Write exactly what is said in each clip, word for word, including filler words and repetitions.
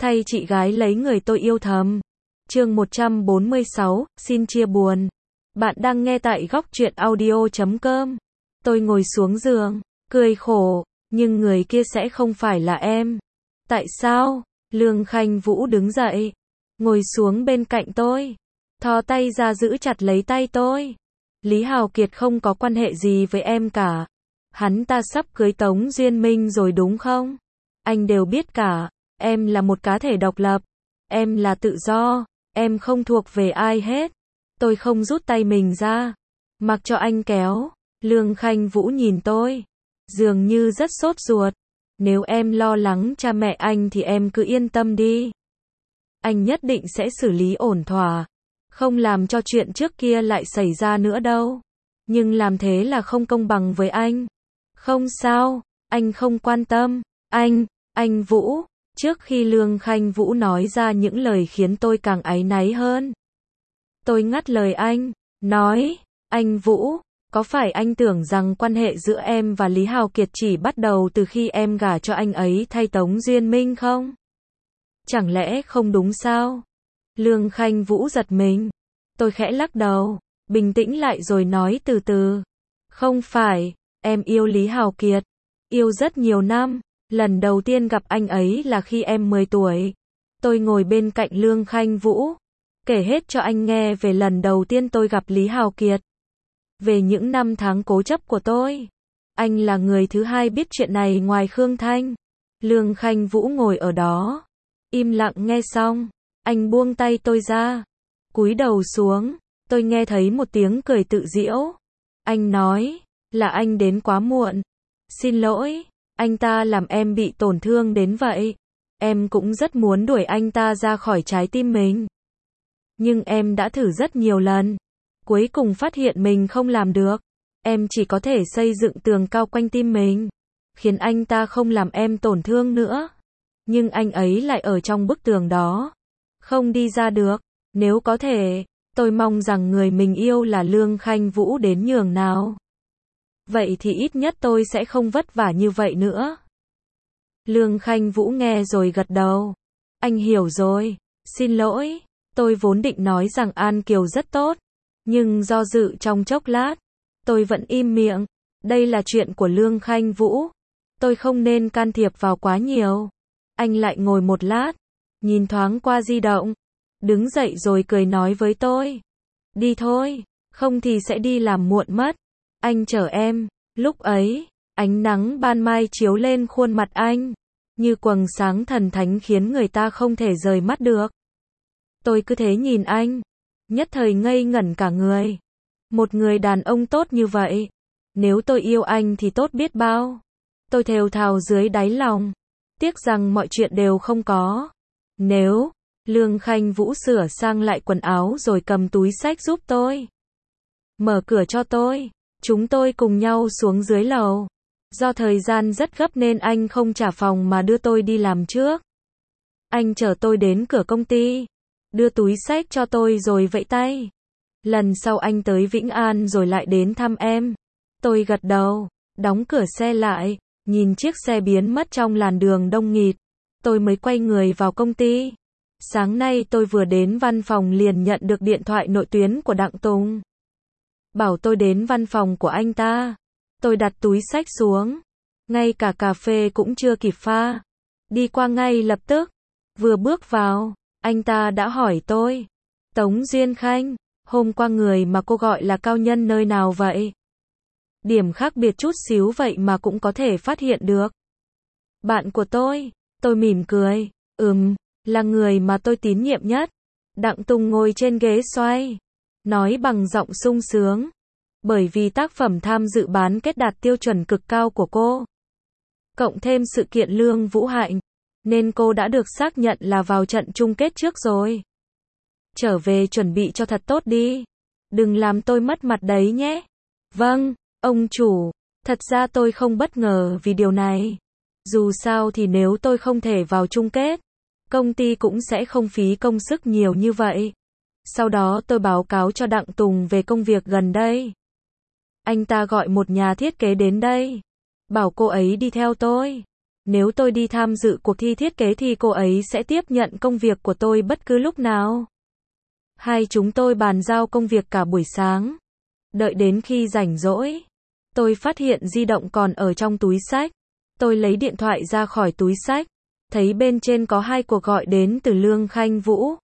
Thay chị gái lấy người tôi yêu thầm. Chương một trăm bốn mươi sáu, xin chia buồn. Bạn đang nghe tại góc truyện audio chấm com. Tôi ngồi xuống giường, cười khổ, nhưng người kia sẽ không phải là em. Tại sao? Lương Khanh Vũ đứng dậy, ngồi xuống bên cạnh tôi, thò tay ra giữ chặt lấy tay tôi. Lý Hào Kiệt không có quan hệ gì với em cả. Hắn ta sắp cưới Tống Duyên Minh rồi đúng không? Anh đều biết cả. Em là một cá thể độc lập. Em là tự do. Em không thuộc về ai hết. Tôi không rút tay mình ra, mặc cho anh kéo. Lương Khanh Vũ nhìn tôi, dường như rất sốt ruột. Nếu em lo lắng cha mẹ anh thì em cứ yên tâm đi. Anh nhất định sẽ xử lý ổn thỏa. Không làm cho chuyện trước kia lại xảy ra nữa đâu. Nhưng làm thế là không công bằng với anh. Không sao, anh không quan tâm. Anh, anh Vũ. Trước khi Lương Khanh Vũ nói ra những lời khiến tôi càng áy náy hơn, tôi ngắt lời anh, nói, anh Vũ, có phải anh tưởng rằng quan hệ giữa em và Lý Hào Kiệt chỉ bắt đầu từ khi em gả cho anh ấy thay Tống Duyên Minh không? Chẳng lẽ không đúng sao? Lương Khanh Vũ giật mình. Tôi khẽ lắc đầu, bình tĩnh lại rồi nói từ từ. Không phải, em yêu Lý Hào Kiệt, yêu rất nhiều năm. Lần đầu tiên gặp anh ấy là khi em mười tuổi. Tôi ngồi bên cạnh Lương Khanh Vũ, kể hết cho anh nghe về lần đầu tiên tôi gặp Lý Hào Kiệt. Về những năm tháng cố chấp của tôi. Anh là người thứ hai biết chuyện này ngoài Khương Thanh. Lương Khanh Vũ ngồi ở đó, im lặng nghe xong. Anh buông tay tôi ra, cúi đầu xuống. Tôi nghe thấy một tiếng cười tự giễu. Anh nói, là anh đến quá muộn. Xin lỗi. Anh ta làm em bị tổn thương đến vậy. Em cũng rất muốn đuổi anh ta ra khỏi trái tim mình. Nhưng em đã thử rất nhiều lần. Cuối cùng phát hiện mình không làm được. Em chỉ có thể xây dựng tường cao quanh tim mình, khiến anh ta không làm em tổn thương nữa. Nhưng anh ấy lại ở trong bức tường đó, không đi ra được. Nếu có thể, tôi mong rằng người mình yêu là Lương Khanh Vũ đến nhường nào. Vậy thì ít nhất tôi sẽ không vất vả như vậy nữa. Lương Khanh Vũ nghe rồi gật đầu. Anh hiểu rồi. Xin lỗi. Tôi vốn định nói rằng An Kiều rất tốt. Nhưng do dự trong chốc lát, tôi vẫn im miệng. Đây là chuyện của Lương Khanh Vũ. Tôi không nên can thiệp vào quá nhiều. Anh lại ngồi một lát, nhìn thoáng qua di động, đứng dậy rồi cười nói với tôi. Đi thôi, không thì sẽ đi làm muộn mất. Anh chở em. Lúc ấy, ánh nắng ban mai chiếu lên khuôn mặt anh, như quầng sáng thần thánh khiến người ta không thể rời mắt được. Tôi cứ thế nhìn anh, nhất thời ngây ngẩn cả người. Một người đàn ông tốt như vậy, nếu tôi yêu anh thì tốt biết bao. Tôi thều thào dưới đáy lòng, tiếc rằng mọi chuyện đều không có. Nếu, Lương Khanh Vũ sửa sang lại quần áo rồi cầm túi xách giúp tôi, mở cửa cho tôi. Chúng tôi cùng nhau xuống dưới lầu. Do thời gian rất gấp nên anh không trả phòng mà đưa tôi đi làm trước. Anh chở tôi đến cửa công ty, đưa túi xách cho tôi rồi vẫy tay. Lần sau anh tới Vĩnh An rồi lại đến thăm em. Tôi gật đầu, đóng cửa xe lại, nhìn chiếc xe biến mất trong làn đường đông nghịt. Tôi mới quay người vào công ty. Sáng nay tôi vừa đến văn phòng liền nhận được điện thoại nội tuyến của Đặng Tùng. Bảo tôi đến văn phòng của anh ta. Tôi đặt túi xách xuống. Ngay cả cà phê cũng chưa kịp pha. Đi qua ngay lập tức. Vừa bước vào, anh ta đã hỏi tôi. Tống Duyên Khanh, hôm qua người mà cô gọi là cao nhân nơi nào vậy? Điểm khác biệt chút xíu vậy mà cũng có thể phát hiện được. Bạn của tôi. Tôi mỉm cười. Ừm, là người mà tôi tín nhiệm nhất. Đặng Tùng ngồi trên ghế xoay, nói bằng giọng sung sướng. Bởi vì tác phẩm tham dự bán kết đạt tiêu chuẩn cực cao của cô, cộng thêm sự kiện Lương Vũ Hạnh, nên cô đã được xác nhận là vào trận chung kết trước rồi. Trở về chuẩn bị cho thật tốt đi. Đừng làm tôi mất mặt đấy nhé. Vâng, ông chủ. Thật ra tôi không bất ngờ vì điều này. Dù sao thì nếu tôi không thể vào chung kết, công ty cũng sẽ không phí công sức nhiều như vậy. Sau đó tôi báo cáo cho Đặng Tùng về công việc gần đây. Anh ta gọi một nhà thiết kế đến đây, bảo cô ấy đi theo tôi. Nếu tôi đi tham dự cuộc thi thiết kế thì cô ấy sẽ tiếp nhận công việc của tôi bất cứ lúc nào. Hai chúng tôi bàn giao công việc cả buổi sáng. Đợi đến khi rảnh rỗi, tôi phát hiện di động còn ở trong túi xách. Tôi lấy điện thoại ra khỏi túi xách, thấy bên trên có hai cuộc gọi đến từ Lương Khanh Vũ.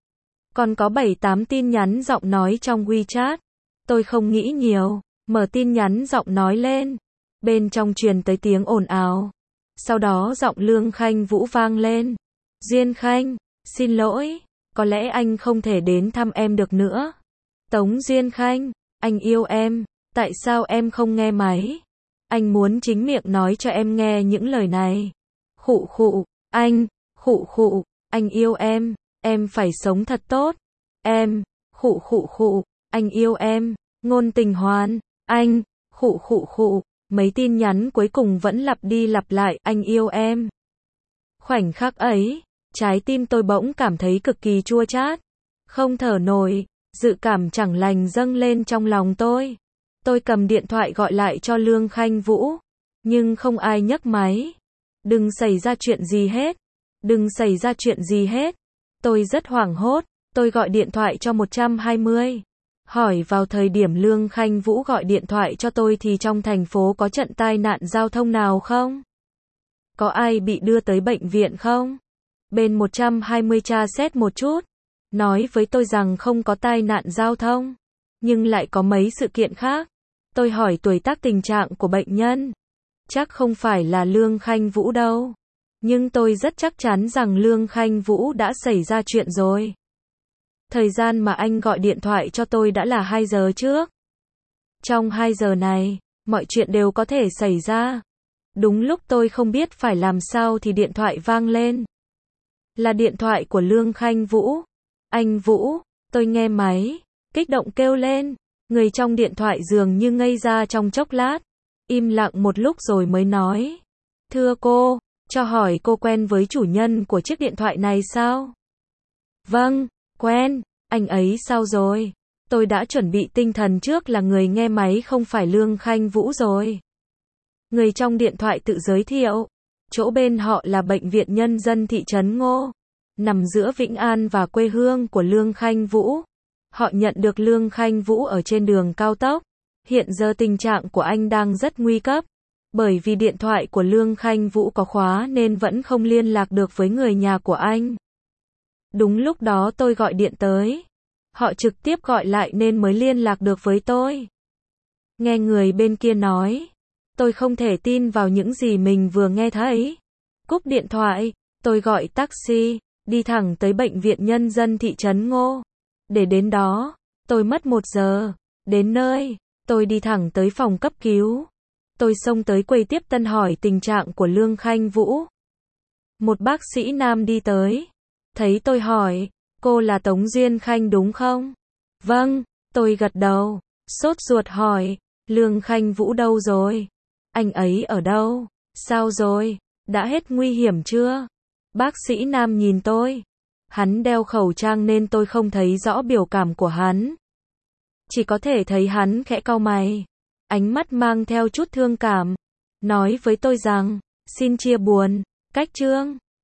Còn có bảy tám tin nhắn giọng nói trong WeChat. Tôi không nghĩ nhiều, mở tin nhắn giọng nói lên. Bên trong truyền tới tiếng ồn ào. Sau đó giọng Lương Khanh Vũ vang lên. Duyên Khanh, xin lỗi, có lẽ anh không thể đến thăm em được nữa. Tống Duyên Khanh, anh yêu em, tại sao em không nghe máy? Anh muốn chính miệng nói cho em nghe những lời này. Khụ khụ, anh, khụ khụ, anh yêu em, em phải sống thật tốt. Em, khụ khụ khụ, anh yêu em, ngôn tình hoàn, anh, khụ khụ khụ. Mấy tin nhắn cuối cùng vẫn lặp đi lặp lại, anh yêu em. Khoảnh khắc ấy, trái tim tôi bỗng cảm thấy cực kỳ chua chát. Không thở nổi, dự cảm chẳng lành dâng lên trong lòng tôi. Tôi cầm điện thoại gọi lại cho Lương Khanh Vũ, nhưng không ai nhấc máy. Đừng xảy ra chuyện gì hết. Đừng xảy ra chuyện gì hết. Tôi rất hoảng hốt, tôi gọi điện thoại cho một hai không. Hỏi vào thời điểm Lương Khanh Vũ gọi điện thoại cho tôi thì trong thành phố có trận tai nạn giao thông nào không? Có ai bị đưa tới bệnh viện không? Bên một hai không tra xét một chút, nói với tôi rằng không có tai nạn giao thông, nhưng lại có mấy sự kiện khác. Tôi hỏi tuổi tác tình trạng của bệnh nhân. Chắc không phải là Lương Khanh Vũ đâu. Nhưng tôi rất chắc chắn rằng Lương Khanh Vũ đã xảy ra chuyện rồi. Thời gian mà anh gọi điện thoại cho tôi đã là hai giờ trước. Trong hai giờ này, mọi chuyện đều có thể xảy ra. Đúng lúc tôi không biết phải làm sao thì điện thoại vang lên. Là điện thoại của Lương Khanh Vũ. Anh Vũ, tôi nghe máy, kích động kêu lên. Người trong điện thoại dường như ngây ra trong chốc lát. Im lặng một lúc rồi mới nói. Thưa cô, cho hỏi cô quen với chủ nhân của chiếc điện thoại này sao? Vâng, quen, anh ấy sao rồi? Tôi đã chuẩn bị tinh thần trước là người nghe máy không phải Lương Khanh Vũ rồi. Người trong điện thoại tự giới thiệu. Chỗ bên họ là Bệnh viện Nhân dân thị trấn Ngô, nằm giữa Vĩnh An và quê hương của Lương Khanh Vũ. Họ nhận được Lương Khanh Vũ ở trên đường cao tốc. Hiện giờ tình trạng của anh đang rất nguy cấp. Bởi vì điện thoại của Lương Khanh Vũ có khóa nên vẫn không liên lạc được với người nhà của anh. Đúng lúc đó tôi gọi điện tới. Họ trực tiếp gọi lại nên mới liên lạc được với tôi. Nghe người bên kia nói. Tôi không thể tin vào những gì mình vừa nghe thấy. Cúp điện thoại, tôi gọi taxi, đi thẳng tới Bệnh viện Nhân dân thị trấn Ngô. Để đến đó, tôi mất một giờ. Đến nơi, tôi đi thẳng tới phòng cấp cứu. Tôi xông tới quầy tiếp tân hỏi tình trạng của Lương Khanh Vũ. Một bác sĩ nam đi tới. Thấy tôi hỏi, cô là Tống Duyên Khanh đúng không? Vâng, tôi gật đầu. Sốt ruột hỏi, Lương Khanh Vũ đâu rồi? Anh ấy ở đâu? Sao rồi? Đã hết nguy hiểm chưa? Bác sĩ nam nhìn tôi. Hắn đeo khẩu trang nên tôi không thấy rõ biểu cảm của hắn. Chỉ có thể thấy hắn khẽ cau mày. Ánh mắt mang theo chút thương cảm. Nói với tôi rằng, xin chia buồn, cách Trương.